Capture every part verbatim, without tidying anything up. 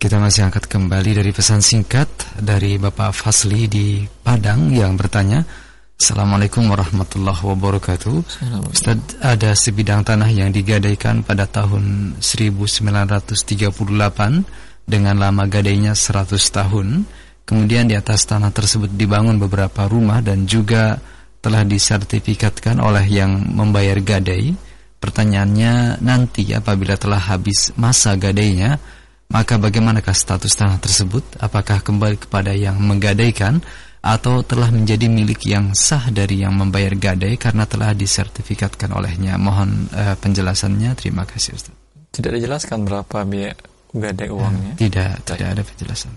Kita masih angkat kembali dari pesan singkat dari Bapak Fasli di Padang yang bertanya, Assalamualaikum warahmatullahi wabarakatuh. Ustaz, ada sebidang tanah yang digadaikan pada tahun seribu sembilan ratus tiga puluh delapan dengan lama gadainya seratus tahun. Kemudian di atas tanah tersebut dibangun beberapa rumah dan juga telah disertifikatkan oleh yang membayar gadai. Pertanyaannya, nanti apabila telah habis masa gadainya, maka bagaimanakah status tanah tersebut? Apakah kembali kepada yang menggadaikan atau telah menjadi milik yang sah dari yang membayar gadai karena telah disertifikatkan olehnya? Mohon uh, penjelasannya. Terima kasih, Ustaz. Tidak dijelaskan berapa biaya gadai uangnya? Uh, tidak, Tidak. tidak ada penjelasan.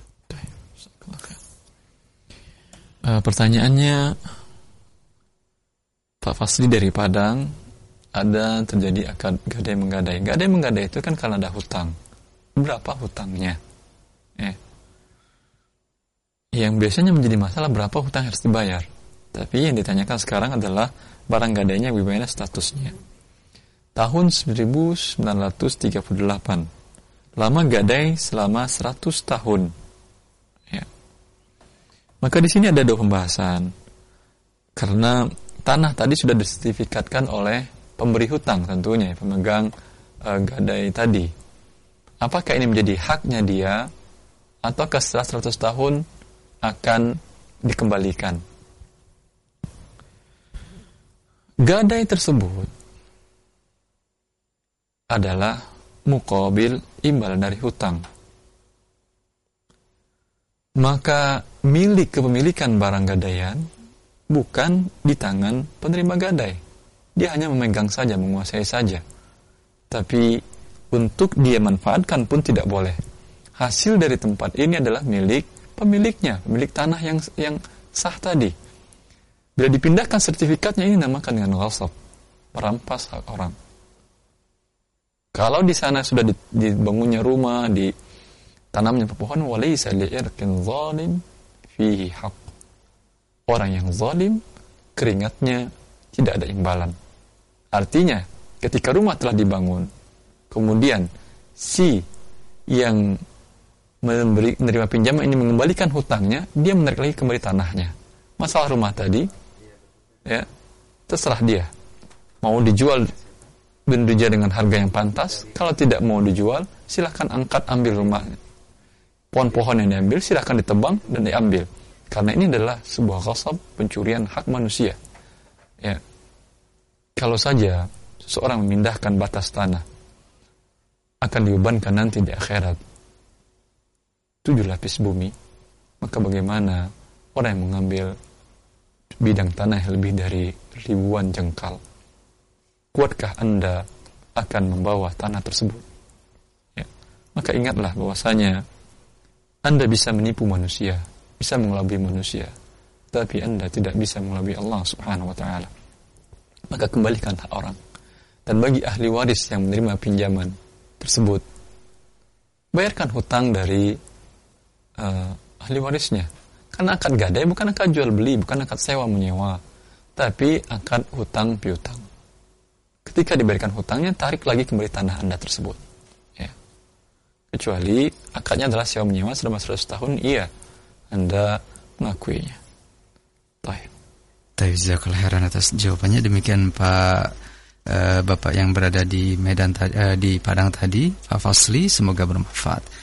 Uh, pertanyaannya, Pak Fasli dari Padang, ada terjadi akad gadai menggadai. Gadai menggadai itu kan karena ada hutang. Berapa hutangnya? Eh. Yang biasanya menjadi masalah berapa hutang harus dibayar. Tapi yang ditanyakan sekarang adalah barang gadainya bagaimana statusnya. Tahun seribu sembilan ratus tiga puluh delapan. Lama gadai selama seratus tahun. Ya. Maka di sini ada dua pembahasan. Karena tanah tadi sudah disertifikatkan oleh pemberi hutang tentunya, pemegang uh, gadai tadi. Apakah ini menjadi haknya dia ataukah setelah seratus tahun akan dikembalikan? Gadai tersebut adalah muqabil imbal dari hutang. Maka milik kepemilikan barang gadaian bukan di tangan penerima gadai. Dia hanya memegang saja, menguasai saja. Tapi untuk dia manfaatkan pun tidak boleh. Hasil dari tempat ini adalah milik pemiliknya, pemilik tanah yang yang sah tadi. Bila dipindahkan sertifikatnya, ini namakan dengan ghasab, merampas hak orang. Kalau di sana sudah dibangunnya rumah, ditanamnya pepohonan, walaysa li'irqin zalim fihi haq. Orang yang zalim, keringatnya tidak ada imbalan. Artinya, ketika rumah telah dibangun, kemudian si yang memberi, menerima pinjaman ini mengembalikan hutangnya, dia menarik lagi kembali tanahnya. Masalah rumah tadi, ya terserah dia. Mau dijual benda dengan harga yang pantas, kalau tidak mau dijual, silahkan angkat ambil rumahnya. Pohon-pohon yang diambil silahkan ditebang dan diambil. Karena ini adalah sebuah ghasab, pencurian hak manusia. Ya. Kalau saja seseorang memindahkan batas tanah, akan dibebankan nanti di akhirat tujuh lapis bumi, maka bagaimana orang yang mengambil bidang tanah yang lebih dari ribuan jengkal? Kuatkah Anda akan membawa tanah tersebut? Ya. Maka ingatlah bahwasanya Anda bisa menipu manusia, bisa mengelabui manusia, tapi Anda tidak bisa mengelabui Allah Subhanahu wa taala. Maka kembalikan hak orang. Dan bagi ahli waris yang menerima pinjaman tersebut, bayarkan hutang dari uh, ahli warisnya. Karena akad gadai bukan akad jual beli, bukan akad sewa menyewa, tapi akad hutang piutang. Ketika diberikan hutangnya, tarik lagi kembali tanah Anda tersebut. Ya. Kecuali akadnya adalah sewa menyewa selama seratus tahun, iya, Anda mengakuinya. Baik. Jazakallahu khairan atas jawabannya. Demikian Pak Uh, Bapak yang berada di Medan uh, di Padang tadi, Pak Fasli, semoga bermanfaat.